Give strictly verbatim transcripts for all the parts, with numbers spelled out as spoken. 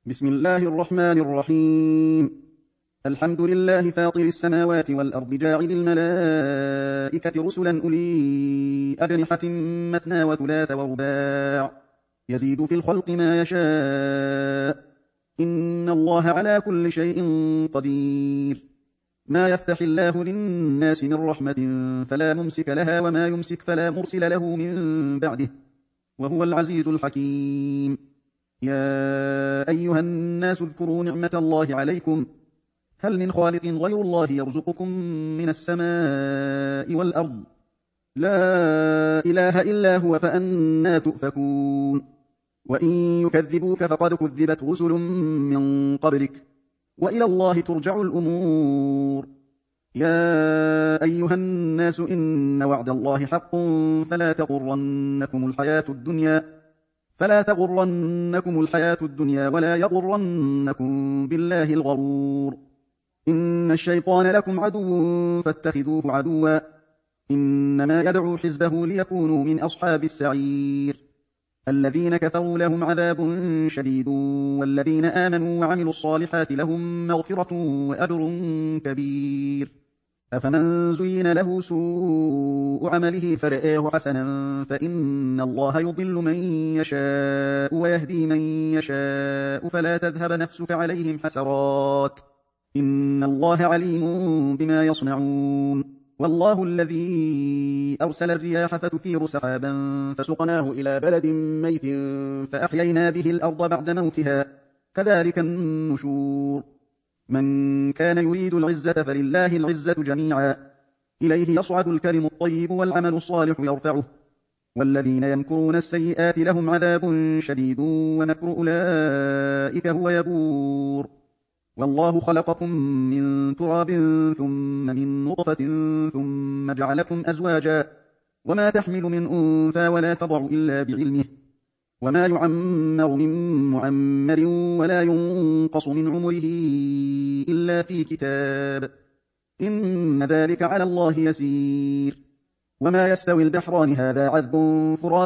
بسم الله الرحمن الرحيم. الحمد لله فاطر السماوات والأرض جاعل الملائكة رسلا أولي أجنحة مثنى وثلاث ورباع يزيد في الخلق ما يشاء إن الله على كل شيء قدير. ما يفتح الله للناس من رحمة فلا ممسك لها وما يمسك فلا مرسل له من بعده وهو العزيز الحكيم. يا أيها الناس اذكروا نعمة الله عليكم هل من خالق غير الله يرزقكم من السماء والأرض لا إله إلا هو فأنى تؤفكون. وإن يكذبوك فقد كذبت رسل من قبلك وإلى الله ترجع الأمور. يا أيها الناس إن وعد الله حق فلا تغرنكم الحياة الدنيا فلا تغرنكم الحياة الدنيا ولا يغرنكم بالله الغرور. إن الشيطان لكم عدو فاتخذوه عدوا إنما يدعو حزبه ليكونوا من أصحاب السعير. الذين كفروا لهم عذاب شديد والذين آمنوا وعملوا الصالحات لهم مغفرة وأجر كبير. أفمن زين له سوء عمله فرآه حسنا فإن الله يضل من يشاء ويهدي من يشاء فلا تذهب نفسك عليهم حسرات إن الله عليم بما يصنعون. والله الذي أرسل الرياح فتثير سحابا فسقناه إلى بلد ميت فأحيينا به الأرض بعد موتها كذلك النشور. من كان يريد العزة فلله العزة جميعا إليه يصعد الكلم الطيب والعمل الصالح يرفعه والذين يمكرون السيئات لهم عذاب شديد ومكر أولئك هو يبور. والله خلقكم من تراب ثم من نطفة ثم جعلكم أزواجا وما تحمل من أنثى ولا تضع إلا بعلمه وما يعمر من معمر ولا ينقص من عمره إلا في كتاب إن ذلك على الله يسير. وما يستوي البحران هذا عذب فرات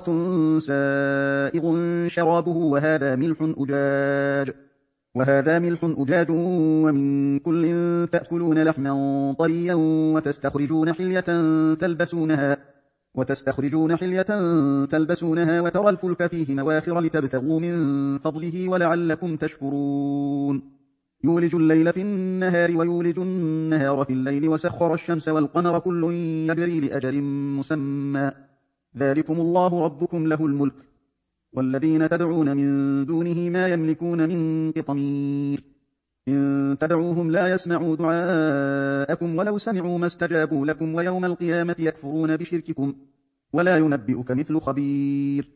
سائغ شرابه وهذا ملح أجاج وهذا ملح أجاج ومن كل تأكلون لحما طريا وتستخرجون حلية تلبسونها وتستخرجون حلية تلبسونها وترى الفلك فيه مواخر لتبتغوا من فضله ولعلكم تشكرون. يولج الليل في النهار ويولج النهار في الليل وسخر الشمس والقمر كل يجري لأجل مسمى ذلكم الله ربكم له الملك والذين تدعون من دونه ما يملكون من قطمير إن تدعوهم لا يسمعوا دعاءكم ولو سمعوا ما استجابوا لكم ويوم القيامة يكفرون بشرككم ولا ينبئك مثل خبير.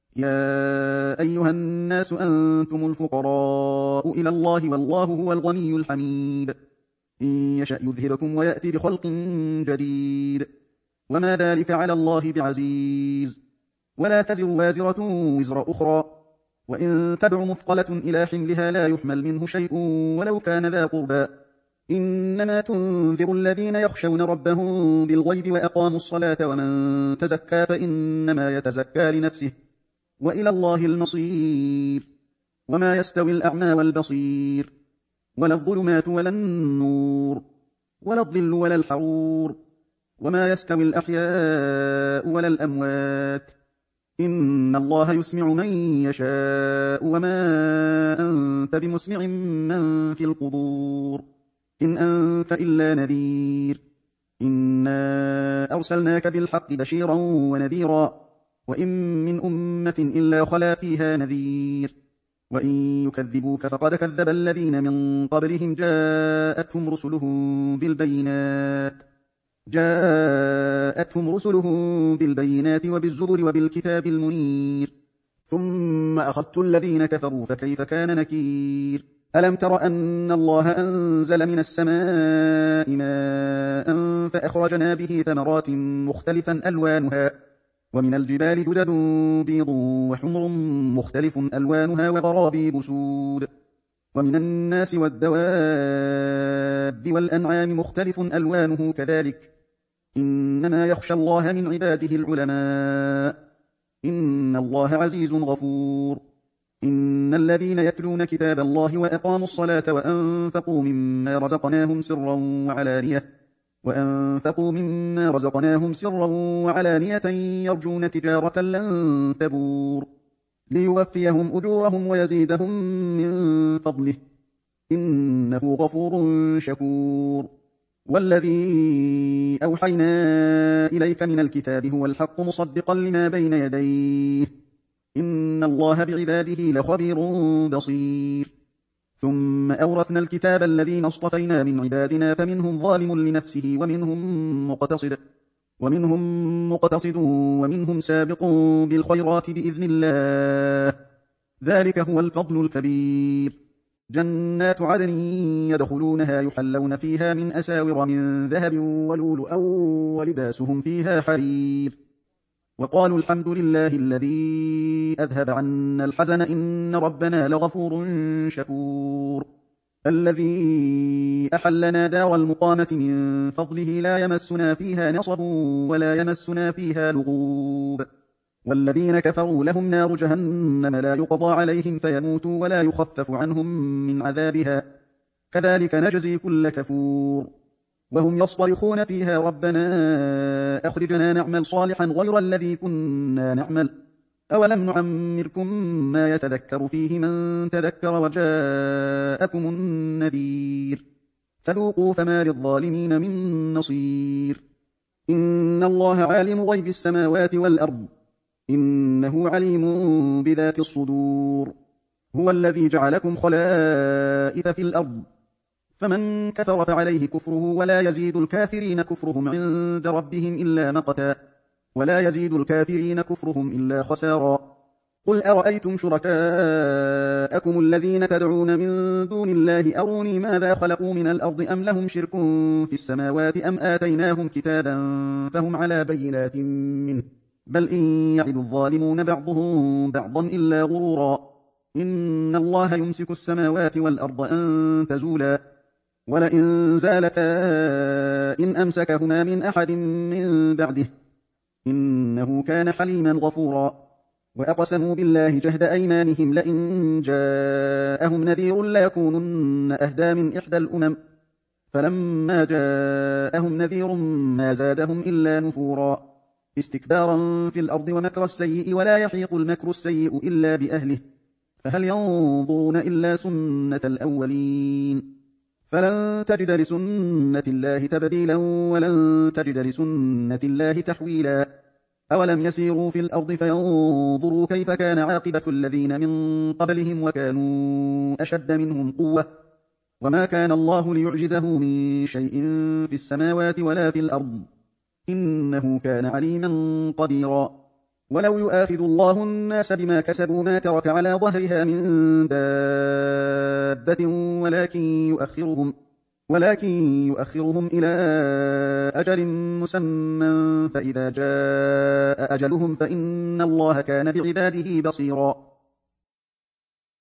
يا أيها الناس أنتم الفقراء إلى الله والله هو الغني الحميد إن يشأ يذهبكم ويأتي بخلق جديد وما ذلك على الله بعزيز. ولا تزر وازرة وزر أخرى وإن تدع مثقلة إلى حملها لا يحمل منه شيء ولو كان ذا قربى إنما تنذر الذين يخشون ربهم بالغيب وأقاموا الصلاة ومن تزكى فإنما يتزكى لنفسه وإلى الله المصير. وما يستوي الأعمى والبصير ولا الظلمات ولا النور ولا الظل ولا الحرور وما يستوي الأحياء ولا الأموات إن الله يسمع من يشاء وما أنت بمسمع من في القبور إن أنت إلا نذير. إنا أرسلناك بالحق بشيرا ونذيرا وإن من أمة إلا خلا فيها نذير. وإن يكذبوك فقد كذب الذين من قبلهم جاءتهم رسلهم بالبينات جاءتهم رسلهم بالبينات وبالزبر وبالكتاب المنير ثم أخذت الذين كفروا فكيف كان نكير. ألم تر أن الله أنزل من السماء ماء فأخرجنا به ثمرات مختلفا ألوانها ومن الجبال جدد بيض وحمر مختلف ألوانها وغرابيب سود ومن الناس والدواب والأنعام مختلف ألوانه كذلك إنما يخشى الله من عباده العلماء إن الله عزيز غفور. إن الذين يتلون كتاب الله وأقاموا الصلاة وأنفقوا مما رزقناهم سرا وعلانية وأنفقوا مما رزقناهم سرا وعلانية يرجون تجارة لن تبور ليوفيهم أجورهم ويزيدهم من فضله إنه غفور شكور والذي أوحينا إليك من الكتاب هو الحق مصدقا لما بين يديه إن الله بعباده لخبير بصير ثم أورثنا الكتاب الذين اصطفينا من عبادنا فمنهم ظالم لنفسه ومنهم مقتصد ومنهم مقتصد ومنهم سابق بالخيرات بإذن الله ذلك هو الفضل الكبير جنات عدن يدخلونها يحلون فيها من أساور من ذهب ولؤلؤا ولباسهم فيها حرير وقالوا الحمد لله الذي أذهب عنا الحزن إن ربنا لغفور شكور الذي أحلنا دار المقامة من فضله لا يمسنا فيها نصب ولا يمسنا فيها لغوب والذين كفروا لهم نار جهنم لا يقضى عليهم فيموتوا ولا يخفف عنهم من عذابها كذلك نجزي كل كفور وهم يصطرخون فيها ربنا أخرجنا نعمل صالحا غير الذي كنا نعمل أولم نعمركم ما يتذكر فيه من تذكر وجاءكم النذير فذوقوا فما للظالمين من نصير إن الله عالم غيب السماوات والأرض إنه عليم بذات الصدور هو الذي جعلكم خلائف في الأرض فمن كفر فعليه كفره ولا يزيد الكافرين كفرهم عند ربهم إلا مقتا ولا يزيد الكافرين كفرهم إلا خسارا قل أرأيتم شركاءكم الذين تدعون من دون الله أروني ماذا خلقوا من الأرض أم لهم شرك في السماوات أم آتيناهم كتابا فهم على بينات منه بل إن يعد الظالمون بعضهم بعضا إلا غرورا إن الله يمسك السماوات والأرض أن تزولا ولئن زالتا إن أمسكهما من أحد من بعده إنه كان حليما غفورا وأقسموا بالله جهد أيمانهم لئن جاءهم نذير ليكونن أهدى من إحدى الأمم فلما جاءهم نذير ما زادهم إلا نفورا استكبارا في الأرض ومكر السيء ولا يحيق المكر السيء إلا بأهله فهل ينظرون إلا سنة الأولين فلن تجد لسنة الله تبديلا ولن تجد لسنة الله تحويلا أولم يسيروا في الأرض فينظروا كيف كان عاقبة الذين من قبلهم وكانوا أشد منهم قوة وما كان الله ليعجزه من شيء في السماوات ولا في الأرض إنه كان عليما قديرا ولو يؤاخذ الله الناس بما كسبوا ما ترك على ظهرها من دابة ولكن يؤخرهم ولكن يؤخرهم إلى أجل مسمى فإذا جاء أجلهم فإن الله كان بعباده بصيرا